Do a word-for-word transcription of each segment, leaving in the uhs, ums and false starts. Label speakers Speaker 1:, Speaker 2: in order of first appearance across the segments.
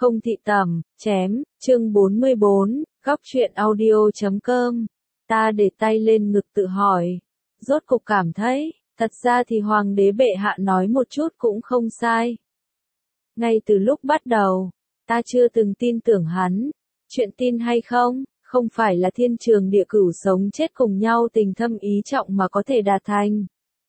Speaker 1: Không thị tẩm, chém, chương bốn mươi bốn, góc truyện audio chấm com. Ta để tay lên ngực tự hỏi. Rốt cục cảm thấy, thật ra thì hoàng đế bệ hạ nói một chút cũng không sai. Ngay từ lúc bắt đầu, ta chưa từng tin tưởng hắn. Chuyện tin hay không, không phải là thiên trường địa cửu sống chết cùng nhau tình thâm ý trọng mà có thể đạt thành.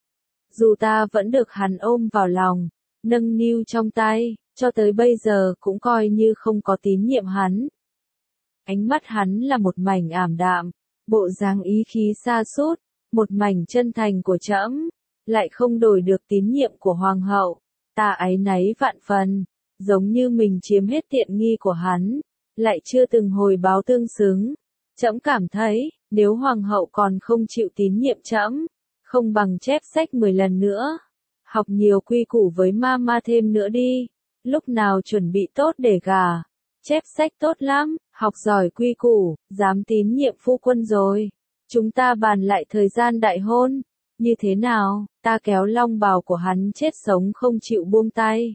Speaker 1: Dù ta vẫn được hắn ôm vào lòng, nâng niu trong tay, cho tới bây giờ cũng coi như không có tín nhiệm hắn. Ánh mắt hắn là một mảnh ảm đạm, bộ dáng ý khí xa sút, một mảnh chân thành của trẫm, lại không đổi được tín nhiệm của hoàng hậu. Ta áy náy vạn phần, giống như mình chiếm hết tiện nghi của hắn, lại chưa từng hồi báo tương xứng. Trẫm cảm thấy, nếu hoàng hậu còn không chịu tín nhiệm trẫm, không bằng chép sách mười lần nữa, học nhiều quy củ với mama thêm nữa đi. Lúc nào chuẩn bị tốt để gả, chép sách tốt lắm, học giỏi quy củ, dám tín nhiệm phu quân rồi. Chúng ta bàn lại thời gian đại hôn, như thế nào? Ta kéo long bào của hắn chết sống không chịu buông tay.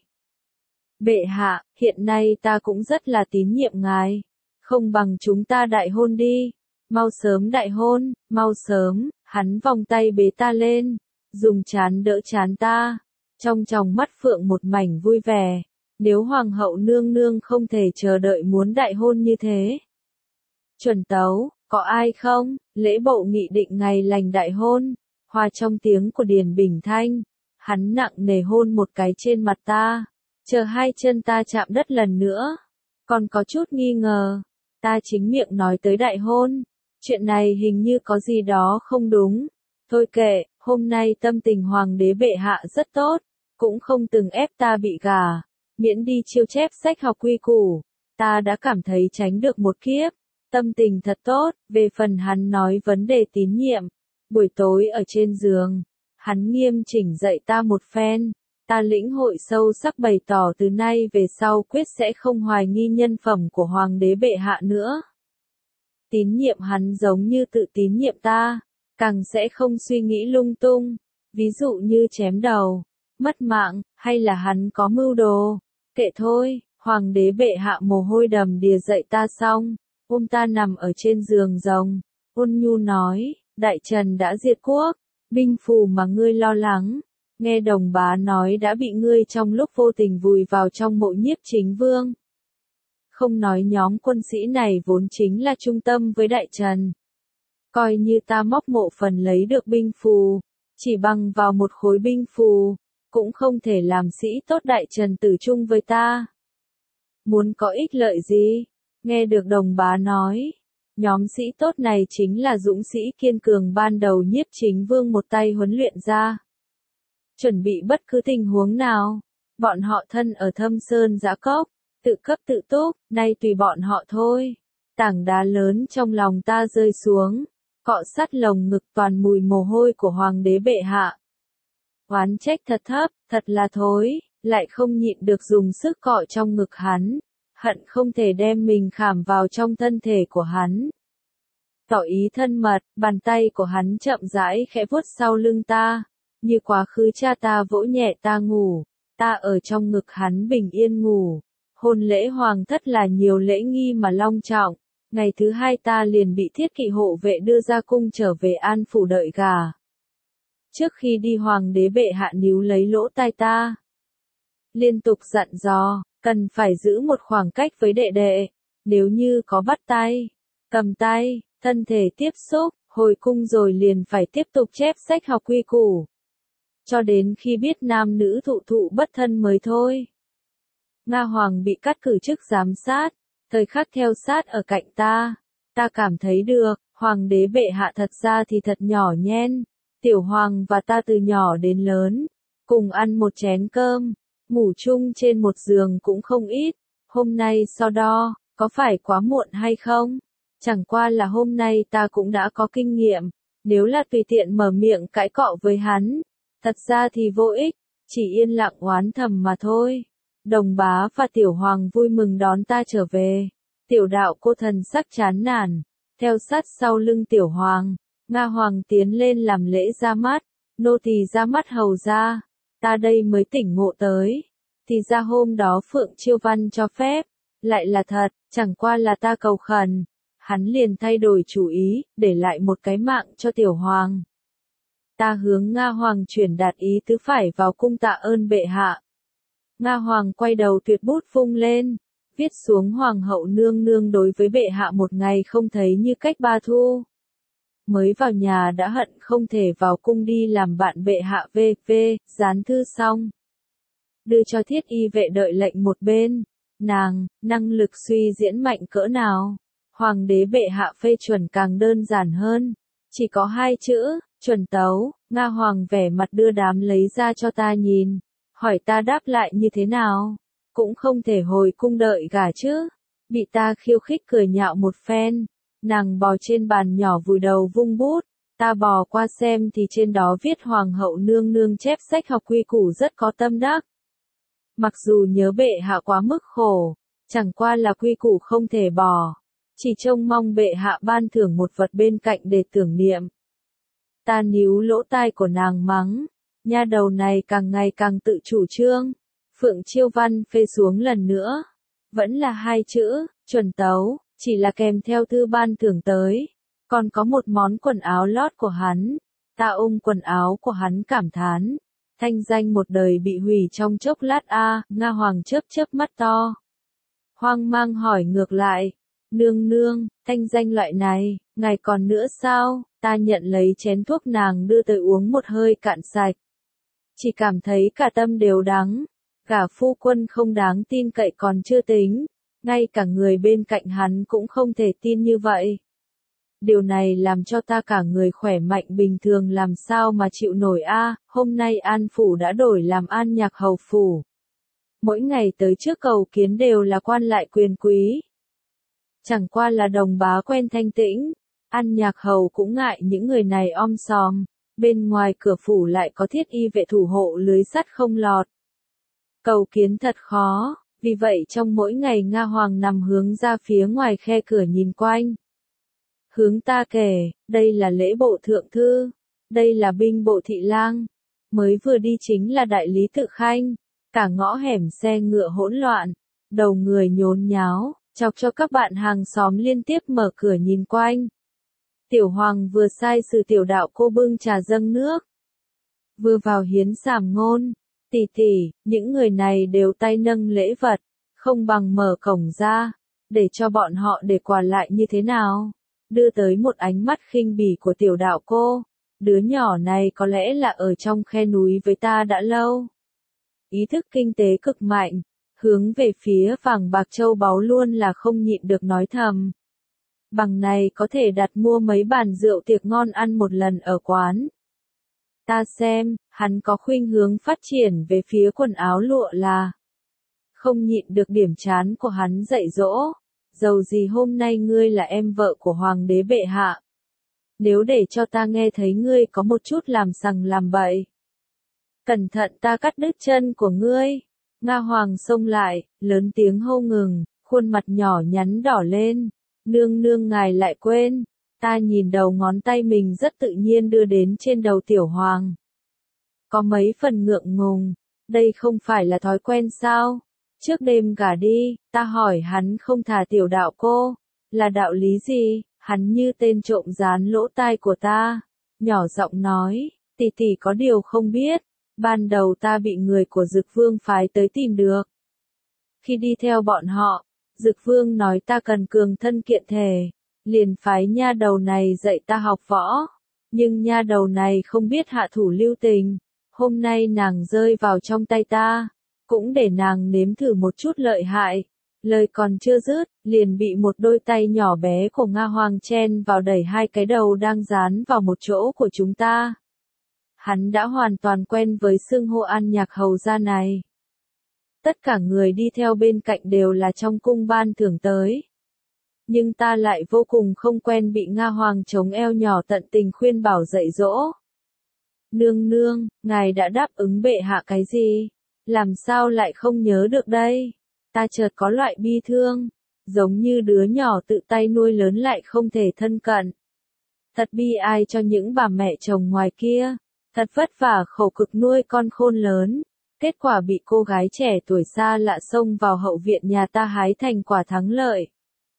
Speaker 1: Bệ hạ, hiện nay ta cũng rất là tín nhiệm ngài, không bằng chúng ta đại hôn đi, mau sớm đại hôn, mau sớm. Hắn vòng tay bế ta lên, dùng trán đỡ trán ta, trong tròng mắt phượng một mảnh vui vẻ. Nếu hoàng hậu nương nương không thể chờ đợi muốn đại hôn như thế. Chuẩn tấu, có ai không? Lễ bộ nghị định ngày lành đại hôn, hòa trong tiếng của Điền Bình Thanh. Hắn nặng nề hôn một cái trên mặt ta, chờ hai chân ta chạm đất lần nữa. Còn có chút nghi ngờ, ta chính miệng nói tới đại hôn. Chuyện này hình như có gì đó không đúng. Thôi kệ, hôm nay tâm tình hoàng đế bệ hạ rất tốt, cũng không từng ép ta bị gả, miễn đi chiêu chép sách học quy củ. Ta đã cảm thấy tránh được một kiếp, tâm tình thật tốt. Về phần hắn nói vấn đề tín nhiệm, buổi tối ở trên giường, hắn nghiêm chỉnh dạy ta một phen. Ta lĩnh hội sâu sắc bày tỏ từ nay về sau quyết sẽ không hoài nghi nhân phẩm của hoàng đế bệ hạ nữa. Tín nhiệm hắn giống như tự tín nhiệm ta, càng sẽ không suy nghĩ lung tung, ví dụ như chém đầu, mất mạng, hay là hắn có mưu đồ. Kệ thôi, hoàng đế bệ hạ mồ hôi đầm đìa dậy ta xong, ôm ta nằm ở trên giường rồng, ôn nhu nói, đại trần đã diệt quốc, binh phù mà ngươi lo lắng, nghe đồng bá nói đã bị ngươi trong lúc vô tình vùi vào trong mộ Nhiếp Chính Vương. Không nói nhóm quân sĩ này vốn chính là trung tâm với đại trần. Coi như ta móc mộ phần lấy được binh phù, chỉ bằng vào một khối binh phù, cũng không thể làm sĩ tốt đại trần tử chung với ta. Muốn có ích lợi gì? Nghe được đồng bá nói, nhóm sĩ tốt này chính là dũng sĩ kiên cường ban đầu Nhiếp Chính Vương một tay huấn luyện ra. Chuẩn bị bất cứ tình huống nào, bọn họ thân ở thâm sơn giã cốc, tự cấp tự túc, nay tùy bọn họ thôi. Tảng đá lớn trong lòng ta rơi xuống, cọ sát lồng ngực toàn mùi mồ hôi của hoàng đế bệ hạ. Oán trách thật thấp, thật là thối, lại không nhịn được dùng sức cọ trong ngực hắn, hận không thể đem mình khảm vào trong thân thể của hắn. Tỏ ý thân mật, bàn tay của hắn chậm rãi khẽ vuốt sau lưng ta, như quá khứ cha ta vỗ nhẹ ta ngủ, ta ở trong ngực hắn bình yên ngủ. Hôn lễ hoàng thất là nhiều lễ nghi mà long trọng, ngày thứ hai ta liền bị thiết kỵ hộ vệ đưa ra cung trở về An phủ đợi gả. Trước khi đi hoàng đế bệ hạ níu lấy lỗ tai ta, liên tục dặn dò, cần phải giữ một khoảng cách với đệ đệ, nếu như có bắt tay, cầm tay, thân thể tiếp xúc, hồi cung rồi liền phải tiếp tục chép sách học quy củ. Cho đến khi biết nam nữ thụ thụ bất thân mới thôi. Nga Hoàng bị cắt cử chức giám sát, thời khắc theo sát ở cạnh ta. Ta cảm thấy được, hoàng đế bệ hạ thật ra thì thật nhỏ nhen. Tiểu hoàng và ta từ nhỏ đến lớn, cùng ăn một chén cơm, ngủ chung trên một giường cũng không ít. Hôm nay so đo, có phải quá muộn hay không? Chẳng qua là hôm nay ta cũng đã có kinh nghiệm, nếu là tùy tiện mở miệng cãi cọ với hắn, thật ra thì vô ích, chỉ yên lặng oán thầm mà thôi. Đồng bá và tiểu hoàng vui mừng đón ta trở về. Tiểu đạo cô thần sắc chán nản, theo sát sau lưng tiểu hoàng. Nga hoàng tiến lên làm lễ ra mắt, nô tỳ ra mắt hầu ra. Ta đây mới tỉnh ngộ tới, thì ra hôm đó Phượng Chiêu Văn cho phép, lại là thật, chẳng qua là ta cầu khẩn. Hắn liền thay đổi chủ ý, để lại một cái mạng cho tiểu hoàng. Ta hướng Nga Hoàng chuyển đạt ý tứ phải vào cung tạ ơn bệ hạ. Nga Hoàng quay đầu tuyệt bút vung lên, viết xuống Hoàng hậu nương nương đối với bệ hạ một ngày không thấy như cách ba thu. Mới vào nhà đã hận không thể vào cung đi làm bạn bệ hạ vê vê, dán thư xong. Đưa cho thiết y vệ đợi lệnh một bên, nàng, năng lực suy diễn mạnh cỡ nào. Hoàng đế bệ hạ phê chuẩn càng đơn giản hơn, chỉ có hai chữ, chuẩn tấu. Nga Hoàng vẻ mặt đưa đám lấy ra cho ta nhìn, hỏi ta đáp lại như thế nào, cũng không thể hồi cung đợi gả chứ. Bị ta khiêu khích cười nhạo một phen, nàng bò trên bàn nhỏ vùi đầu vung bút, ta bò qua xem thì trên đó viết Hoàng hậu nương nương chép sách học quy củ rất có tâm đắc. Mặc dù nhớ bệ hạ quá mức khổ, chẳng qua là quy củ không thể bỏ, chỉ trông mong bệ hạ ban thưởng một vật bên cạnh để tưởng niệm. Ta níu lỗ tai của nàng mắng, nha đầu này càng ngày càng tự chủ trương. Phượng Chiêu Văn phê xuống lần nữa, vẫn là hai chữ, chuẩn tấu, chỉ là kèm theo thư ban thưởng tới. Còn có một món quần áo lót của hắn, ta ôm quần áo của hắn cảm thán. Thanh danh một đời bị hủy trong chốc lát a. À, Nga Hoàng chớp chớp mắt to. Hoang mang hỏi ngược lại, nương nương, thanh danh loại này, ngài còn nữa sao? Ta nhận lấy chén thuốc nàng đưa tới uống một hơi cạn sạch. Chỉ cảm thấy cả tâm đều đắng, cả phu quân không đáng tin cậy còn chưa tính, ngay cả người bên cạnh hắn cũng không thể tin như vậy. Điều này làm cho ta cả người khỏe mạnh bình thường làm sao mà chịu nổi a. À, hôm nay An Phủ đã đổi làm An Nhạc Hầu Phủ. Mỗi ngày tới trước cầu kiến đều là quan lại quyền quý. Chẳng qua là đồng bá quen thanh tĩnh, An Nhạc Hầu cũng ngại những người này om sòm, bên ngoài cửa phủ lại có thiết y vệ thủ hộ lưới sắt không lọt. Cầu kiến thật khó, vì vậy trong mỗi ngày Nga Hoàng nằm hướng ra phía ngoài khe cửa nhìn quanh. Hướng ta kể, đây là lễ bộ thượng thư, đây là binh bộ thị lang, mới vừa đi chính là đại lý Tự Khanh, cả ngõ hẻm xe ngựa hỗn loạn, đầu người nhốn nháo, chọc cho các bạn hàng xóm liên tiếp mở cửa nhìn quanh. Tiểu Hoàng vừa sai sử tiểu đạo cô bưng trà dâng nước, vừa vào hiến giảm ngôn, tỷ tỷ, những người này đều tay nâng lễ vật, không bằng mở cổng ra, để cho bọn họ để quà lại như thế nào. Đưa tới một ánh mắt khinh bỉ của tiểu đạo cô, đứa nhỏ này có lẽ là ở trong khe núi với ta đã lâu. Ý thức kinh tế cực mạnh, hướng về phía vàng bạc châu báu luôn là không nhịn được nói thầm. Bằng này có thể đặt mua mấy bàn rượu tiệc ngon ăn một lần ở quán. Ta xem, hắn có khuynh hướng phát triển về phía quần áo lụa là. Không nhịn được điểm chán của hắn dạy dỗ. Dầu gì hôm nay ngươi là em vợ của Hoàng đế bệ hạ. Nếu để cho ta nghe thấy ngươi có một chút làm sằng làm bậy. Cẩn thận ta cắt đứt chân của ngươi. Nga Hoàng xông lại, lớn tiếng hô ngừng, khuôn mặt nhỏ nhắn đỏ lên. Nương nương ngài lại quên. Ta nhìn đầu ngón tay mình rất tự nhiên đưa đến trên đầu tiểu hoàng. Có mấy phần ngượng ngùng, đây không phải là thói quen sao? Trước đêm gả đi, ta hỏi hắn không thả tiểu đạo cô, là đạo lý gì? Hắn như tên trộm dán lỗ tai của ta, nhỏ giọng nói, tỷ tỷ có điều không biết, ban đầu ta bị người của Dực Vương phái tới tìm được. Khi đi theo bọn họ, Dực Vương nói ta cần cường thân kiện thể, liền phái nha đầu này dạy ta học võ, nhưng nha đầu này không biết hạ thủ lưu tình, hôm nay nàng rơi vào trong tay ta. Cũng để nàng nếm thử một chút lợi hại. Lời còn chưa dứt, liền bị một đôi tay nhỏ bé của Nga Hoàng chen vào đẩy hai cái đầu đang dán vào một chỗ của chúng ta. Hắn đã hoàn toàn quen với xưng hô An Nhạc Hầu gia này. Tất cả người đi theo bên cạnh đều là trong cung ban thưởng tới. Nhưng ta lại vô cùng không quen bị Nga Hoàng chống eo nhỏ tận tình khuyên bảo dạy dỗ. Nương nương, ngài đã đáp ứng bệ hạ cái gì? Làm sao lại không nhớ được đây? Ta chợt có loại bi thương, giống như đứa nhỏ tự tay nuôi lớn lại không thể thân cận. Thật bi ai cho những bà mẹ chồng ngoài kia, thật vất vả khổ cực nuôi con khôn lớn, Kết quả bị cô gái trẻ tuổi xa lạ xông vào hậu viện nhà ta hái thành quả thắng lợi.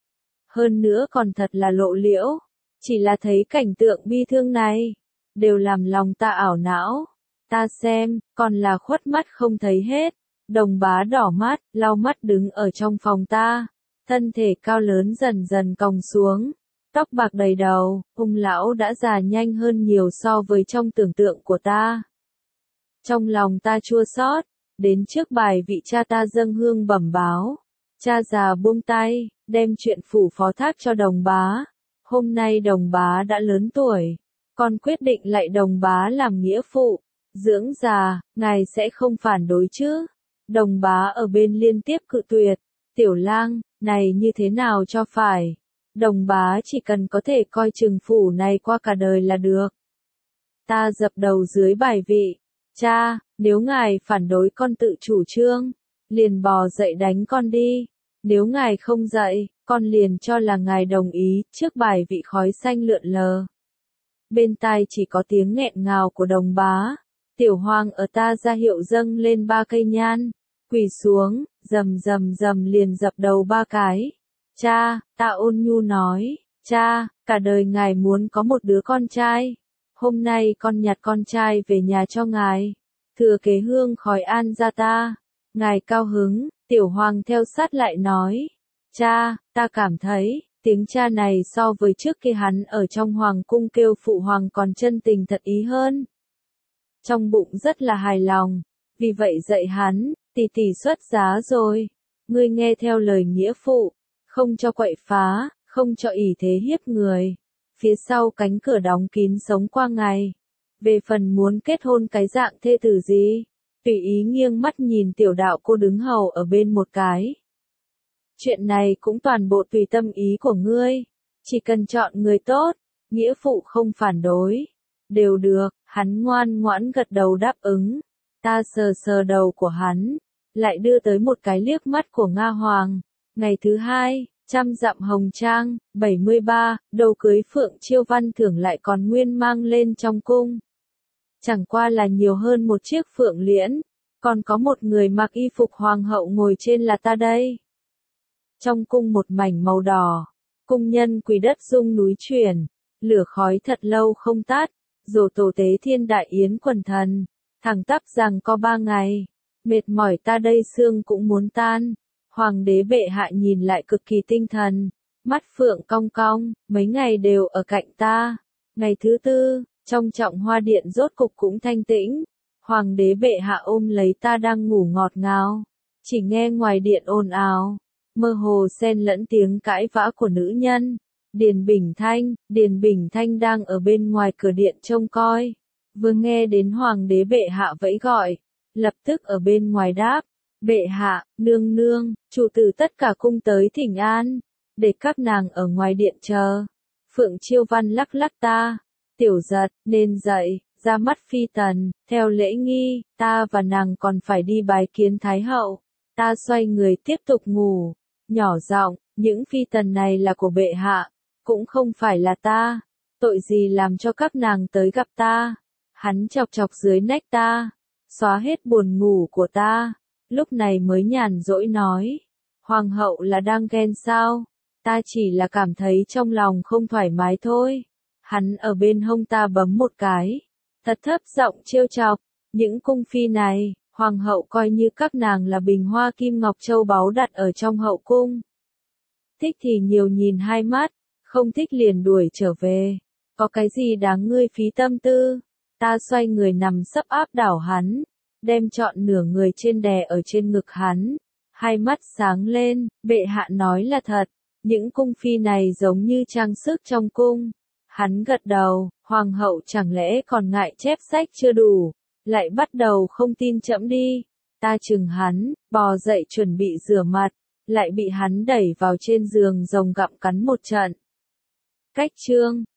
Speaker 1: Hơn nữa còn thật là lộ liễu. Chỉ là thấy cảnh tượng bi thương này, đều làm lòng ta ảo não. Ta xem, còn là khuất mắt không thấy hết. Đồng bá đỏ mắt, lau mắt đứng ở trong phòng ta. Thân thể cao lớn dần dần còng xuống. Tóc bạc đầy đầu, ông lão đã già nhanh hơn nhiều so với trong tưởng tượng của ta. Trong lòng ta chua xót, đến trước bài vị cha ta dâng hương bẩm báo. Cha già buông tay, đem chuyện phủ phó thác cho đồng bá. Hôm nay đồng bá đã lớn tuổi, con quyết định lại đồng bá làm nghĩa phụ. Dưỡng già, ngài sẽ không phản đối chứ? Đồng bá ở bên liên tiếp cự tuyệt. Tiểu lang, này như thế nào cho phải? Đồng bá chỉ cần có thể coi chừng phủ này qua cả đời là được. Ta dập đầu dưới bài vị. Cha, nếu ngài phản đối con tự chủ trương, liền bò dậy đánh con đi. Nếu ngài không dậy, con liền cho là ngài đồng ý. Trước bài vị khói xanh lượn lờ. Bên tai chỉ có tiếng nghẹn ngào của đồng bá. Tiểu hoàng ở ta ra hiệu dâng lên ba cây nhan. Quỳ xuống, rầm rầm rầm liền dập đầu ba cái. Cha, ta ôn nhu nói. Cha, cả đời ngài muốn có một đứa con trai. Hôm nay con nhặt con trai về nhà cho ngài. Thừa kế hương khói an gia ta. Ngài cao hứng, tiểu hoàng theo sát lại nói. Cha, ta cảm thấy, tiếng cha này so với trước khi hắn ở trong hoàng cung kêu phụ hoàng còn chân tình thật ý hơn. Trong bụng rất là hài lòng, vì vậy dạy hắn, tỷ tỷ xuất giá rồi. Ngươi nghe theo lời nghĩa phụ, không cho quậy phá, không cho ỷ thế hiếp người. Phía sau cánh cửa đóng kín sống qua ngày. Về phần muốn kết hôn cái dạng thê tử gì, tùy ý nghiêng mắt nhìn tiểu đạo cô đứng hầu ở bên một cái. Chuyện này cũng toàn bộ tùy tâm ý của ngươi, chỉ cần chọn người tốt, nghĩa phụ không phản đối. Đều được, hắn ngoan ngoãn gật đầu đáp ứng. Ta sờ sờ đầu của hắn, lại đưa tới một cái liếc mắt của Nga Hoàng. Ngày thứ hai, trăm dặm hồng trang, bảy mươi ba, đầu cưới Phượng Chiêu Văn Thưởng lại còn nguyên mang lên trong cung. Chẳng qua là nhiều hơn một chiếc phượng liễn, còn có một người mặc y phục hoàng hậu ngồi trên là ta đây. Trong cung một mảnh màu đỏ, cung nhân quỳ đất rung núi chuyển, lửa khói thật lâu không tắt, rồ tổ tế thiên đại yến quần thần, thẳng tắp rằng có ba ngày, mệt mỏi ta đây xương cũng muốn tan. Hoàng đế bệ hạ nhìn lại cực kỳ tinh thần, mắt phượng cong cong, mấy ngày đều ở cạnh ta. Ngày thứ tư, trong trọng hoa điện rốt cục cũng thanh tĩnh, hoàng đế bệ hạ ôm lấy ta đang ngủ ngọt ngào, chỉ nghe ngoài điện ồn ào, mơ hồ xen lẫn tiếng cãi vã của nữ nhân. Điền Bình Thanh, Điền Bình Thanh đang ở bên ngoài cửa điện trông coi, vừa nghe đến hoàng đế bệ hạ vẫy gọi, lập tức ở bên ngoài đáp. Bệ hạ, nương nương, chủ tử tất cả cung tới thỉnh an, để các nàng ở ngoài điện chờ. Phượng Chiêu Văn lắc lắc ta, tiểu giật, nên dậy, ra mắt phi tần, theo lễ nghi, ta và nàng còn phải đi bái kiến thái hậu. Ta xoay người tiếp tục ngủ, nhỏ giọng, những phi tần này là của bệ hạ, cũng không phải là ta, tội gì làm cho các nàng tới gặp ta. Hắn chọc chọc dưới nách ta, xóa hết buồn ngủ của ta. Lúc này mới nhàn rỗi nói, hoàng hậu là đang ghen sao? Ta chỉ là cảm thấy trong lòng không thoải mái thôi. Hắn ở bên hông ta bấm một cái, thật thấp giọng trêu chọc, những cung phi này, hoàng hậu coi như các nàng là bình hoa kim ngọc châu báu đặt ở trong hậu cung. Thích thì nhiều nhìn hai mắt, không thích liền đuổi trở về. Có cái gì đáng ngươi phí tâm tư? Ta xoay người nằm sấp áp đảo hắn, đem trọn nửa người trên đè ở trên ngực hắn, hai mắt sáng lên, bệ hạ nói là thật, những cung phi này giống như trang sức trong cung. Hắn gật đầu, hoàng hậu chẳng lẽ còn ngại chép sách chưa đủ, lại bắt đầu không tin trẫm đi. Ta chừng hắn, bò dậy chuẩn bị rửa mặt, lại bị hắn đẩy vào trên giường rồng gặm cắn một trận. Cách chương